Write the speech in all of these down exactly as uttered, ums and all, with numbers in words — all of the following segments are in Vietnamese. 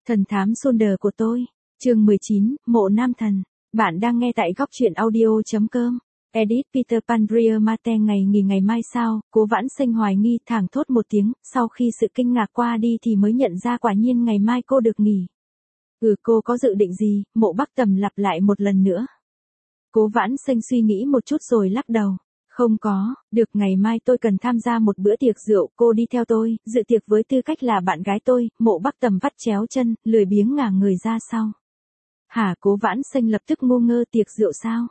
Thần thám Sonder của tôi. Chương mười chín, Mộ Nam Thần. Bạn đang nghe tại góc truyện audio chấm com. Edit Peter Pandria Mate. Ngày nghỉ ngày mai sao? Cố Vãn Sinh hoài nghi, thảng thốt một tiếng, sau khi sự kinh ngạc qua đi thì mới nhận ra quả nhiên ngày mai cô được nghỉ. Ừ, cô có dự định gì? Mộ Bắc Tầm lặp lại một lần nữa. Cố Vãn Sinh suy nghĩ một chút rồi lắc đầu. Không có, được, ngày mai tôi cần tham gia một bữa tiệc rượu, cô đi theo tôi, dự tiệc với tư cách là bạn gái tôi. Mộ Bắc Tầm vắt chéo chân, lười biếng ngả người ra sau. Hả? Cố Vãn Sinh lập tức ngu ngơ. Tiệc rượu sao?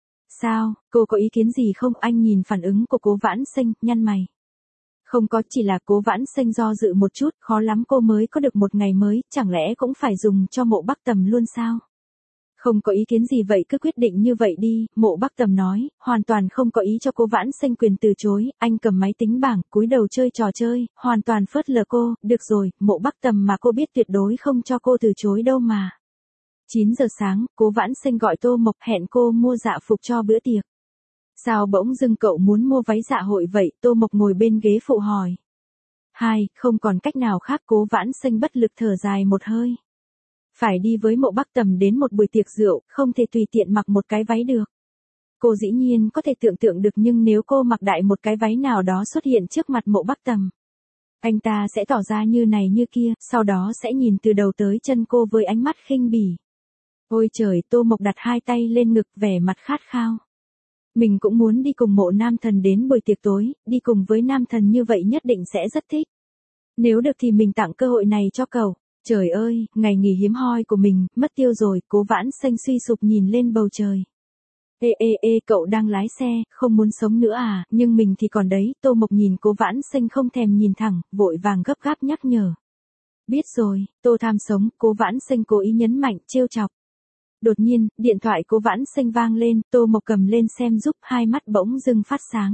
Sao, cô có ý kiến gì không? Anh nhìn phản ứng của Cố Vãn Sinh, nhăn mày. Không có, chỉ là Cố Vãn Sinh do dự một chút, khó lắm cô mới có được một ngày mới, chẳng lẽ cũng phải dùng cho Mộ Bắc Tầm luôn sao? Không có ý kiến gì vậy cứ quyết định như vậy đi, Mộ Bắc Tầm nói, hoàn toàn không có ý cho Cố Vãn Sinh quyền từ chối. Anh cầm máy tính bảng, cúi đầu chơi trò chơi, hoàn toàn phớt lờ cô. Được rồi, Mộ Bắc Tầm mà cô biết tuyệt đối không cho cô từ chối đâu mà. chín giờ sáng, Cố Vãn Sinh gọi Tô Mộc hẹn cô mua dạ phục cho bữa tiệc. Sao bỗng dưng cậu muốn mua váy dạ hội vậy? Tô Mộc ngồi bên ghế phụ hỏi. Hai, không còn cách nào khác. Cố Vãn Sinh bất lực thở dài một hơi. Phải đi với Mộ Bắc Tầm đến một buổi tiệc rượu, không thể tùy tiện mặc một cái váy được. Cô dĩ nhiên có thể tưởng tượng được, nhưng nếu cô mặc đại một cái váy nào đó xuất hiện trước mặt Mộ Bắc Tầm, anh ta sẽ tỏ ra như này như kia, sau đó sẽ nhìn từ đầu tới chân cô với ánh mắt khinh bỉ. Ôi trời, Tô Mộc đặt hai tay lên ngực, vẻ mặt khát khao. Mình cũng muốn đi cùng Mộ Nam Thần đến buổi tiệc tối, đi cùng với Nam Thần như vậy nhất định sẽ rất thích. Nếu được thì mình tặng cơ hội này cho cậu. Trời ơi, ngày nghỉ hiếm hoi của mình, mất tiêu rồi. Cố Vãn Sinh suy sụp nhìn lên bầu trời. Ê ê ê, cậu đang lái xe, không muốn sống nữa à? Nhưng mình thì còn đấy. Tô Mộc nhìn Cố Vãn Sinh không thèm nhìn thẳng, vội vàng gấp gáp nhắc nhở. Biết rồi, Tô tham sống. Cố Vãn Sinh cố ý nhấn mạnh, trêu chọc. Đột nhiên, điện thoại Cố Vãn Sinh vang lên, Tô Mộc cầm lên xem giúp, hai mắt bỗng dưng phát sáng.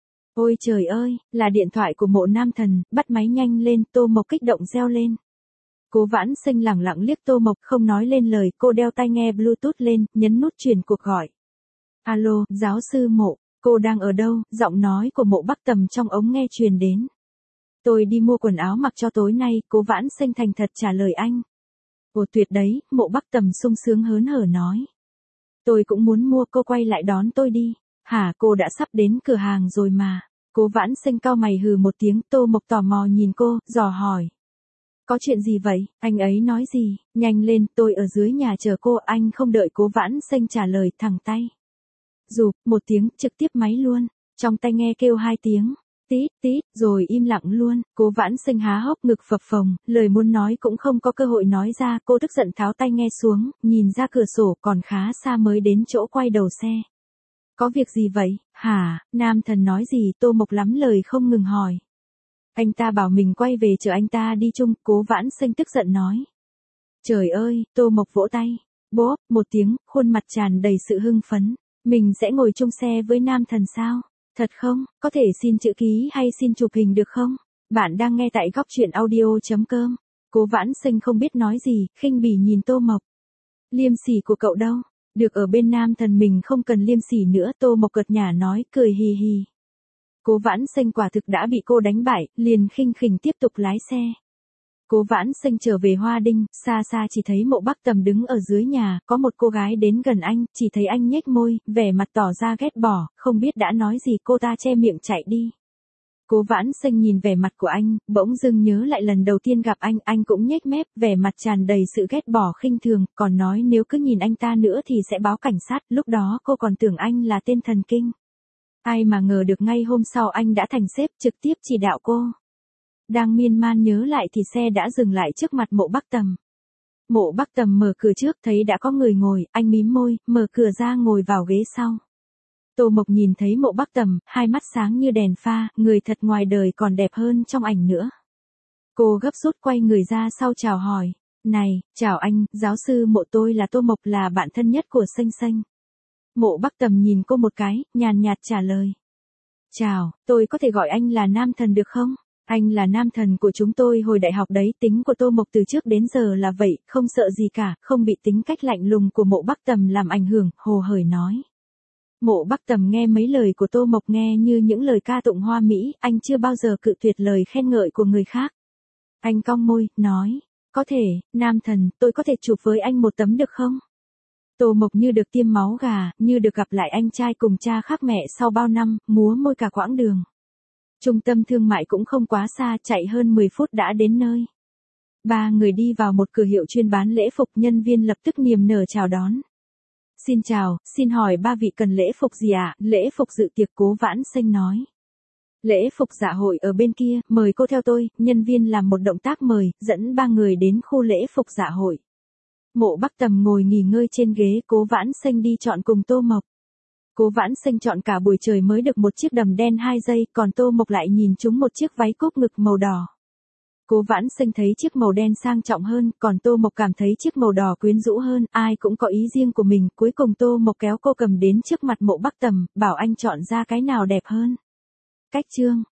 Ôi trời ơi, là điện thoại của Mộ Nam Thần. Bắt máy nhanh lên. Tô Mộc kích động reo lên. Cố Vãn Sinh lẳng lặng liếc Tô Mộc, không nói lên lời. Cô đeo tai nghe Bluetooth lên, nhấn nút truyền cuộc gọi. Alo, giáo sư Mộ, cô đang ở đâu? Giọng nói của Mộ Bắc Tầm trong ống nghe truyền đến. Tôi đi mua quần áo mặc cho tối nay. Cố Vãn Sinh thành thật trả lời anh. Ồ tuyệt đấy, Mộ Bắc Tầm sung sướng hớn hở nói. Tôi cũng muốn mua, cô quay lại đón tôi đi. Hả? Cô đã sắp đến cửa hàng rồi mà. Cố Vãn Sinh cau mày hừ một tiếng. Tô Mộc tò mò nhìn cô, dò hỏi. Có chuyện gì vậy? Anh ấy nói gì? Nhanh lên, tôi ở dưới nhà chờ cô. Anh không đợi Cố Vãn Sinh trả lời, thẳng tay. Rụp, một tiếng, trực tiếp máy luôn. Trong tai nghe kêu hai tiếng. Tít, tít, rồi im lặng luôn. Cố Vãn Sinh há hốc ngực phập phồng, lời muốn nói cũng không có cơ hội nói ra. Cô tức giận tháo tai nghe xuống, nhìn ra cửa sổ, còn khá xa mới đến chỗ quay đầu xe. Có việc gì vậy? Hả? Nam Thần nói gì? Tô Mộc lắm lời không ngừng hỏi. Anh ta bảo mình quay về chờ anh ta đi chung. Cố Vãn Sinh tức giận nói. Trời ơi, Tô Mộc vỗ tay. Bốp, một tiếng, khuôn mặt tràn đầy sự hưng phấn. Mình sẽ ngồi chung xe với Nam Thần sao? Thật không? Có thể xin chữ ký hay xin chụp hình được không? Bạn đang nghe tại góc truyện audio chấm com. Cố Vãn Sinh không biết nói gì, khinh bỉ nhìn Tô Mộc. Liêm sỉ của cậu đâu? Được ở bên Nam Thần mình không cần liêm sỉ nữa. Tô Mộc cợt nhả nói, cười hì hì. Cố Vãn Sinh quả thực đã bị cô đánh bại, liền khinh khỉnh tiếp tục lái xe. Cố Vãn Sinh trở về Hoa Đinh, xa xa chỉ thấy Mộ Bắc Tầm đứng ở dưới nhà, có một cô gái đến gần anh, chỉ thấy anh nhếch môi, vẻ mặt tỏ ra ghét bỏ, không biết đã nói gì cô ta che miệng chạy đi. Cố Vãn Sinh nhìn vẻ mặt của anh, bỗng dưng nhớ lại lần đầu tiên gặp anh, anh cũng nhếch mép, vẻ mặt tràn đầy sự ghét bỏ khinh thường, còn nói nếu cứ nhìn anh ta nữa thì sẽ báo cảnh sát, lúc đó cô còn tưởng anh là tên thần kinh. Ai mà ngờ được ngay hôm sau anh đã thành sếp, trực tiếp chỉ đạo cô. Đang miên man nhớ lại thì xe đã dừng lại trước mặt Mộ Bắc Tầm. Mộ Bắc Tầm mở cửa trước, thấy đã có người ngồi, anh mím môi, mở cửa ra ngồi vào ghế sau. Tô Mộc nhìn thấy Mộ Bắc Tầm, hai mắt sáng như đèn pha, người thật ngoài đời còn đẹp hơn trong ảnh nữa. Cô gấp rút quay người ra sau chào hỏi. Này, chào anh, giáo sư Mộ, tôi là Tô Mộc, là bạn thân nhất của Xanh Xanh. Mộ Bắc Tầm nhìn cô một cái, nhàn nhạt trả lời. Chào, tôi có thể gọi anh là Nam Thần được không? Anh là Nam Thần của chúng tôi hồi đại học đấy. Tính của Tô Mộc từ trước đến giờ là vậy, không sợ gì cả, không bị tính cách lạnh lùng của Mộ Bắc Tầm làm ảnh hưởng, hồ hởi nói. Mộ Bắc Tầm nghe mấy lời của Tô Mộc nghe như những lời ca tụng hoa mỹ, anh chưa bao giờ cự tuyệt lời khen ngợi của người khác. Anh cong môi, nói, Có thể, nam thần, tôi có thể chụp với anh một tấm được không? Tô Mộc như được tiêm máu gà, như được gặp lại anh trai cùng cha khác mẹ sau bao năm, múa môi cả quãng đường. Trung tâm thương mại cũng không quá xa, chạy hơn mười phút đã đến nơi. Ba người đi vào một cửa hiệu chuyên bán lễ phục, nhân viên lập tức niềm nở chào đón. Xin chào, xin hỏi ba vị cần lễ phục gì ạ? À? Lễ phục dự tiệc, Cố Vãn Sinh nói. Lễ phục dạ hội ở bên kia, mời cô theo tôi, nhân viên làm một động tác mời, dẫn ba người đến khu lễ phục dạ hội. Mộ Bắc Tầm ngồi nghỉ ngơi trên ghế, Cố Vãn Sinh đi chọn cùng Tô Mộc. Cố Vãn Sinh chọn cả buổi trời mới được một chiếc đầm đen hai dây, còn Tô Mộc lại nhìn trúng một chiếc váy cúp ngực màu đỏ. Cố Vãn Sinh thấy chiếc màu đen sang trọng hơn, còn Tô Mộc cảm thấy chiếc màu đỏ quyến rũ hơn, ai cũng có ý riêng của mình, cuối cùng Tô Mộc kéo cô cầm đến trước mặt Mộ Bắc Tầm, bảo anh chọn ra cái nào đẹp hơn. Cách chương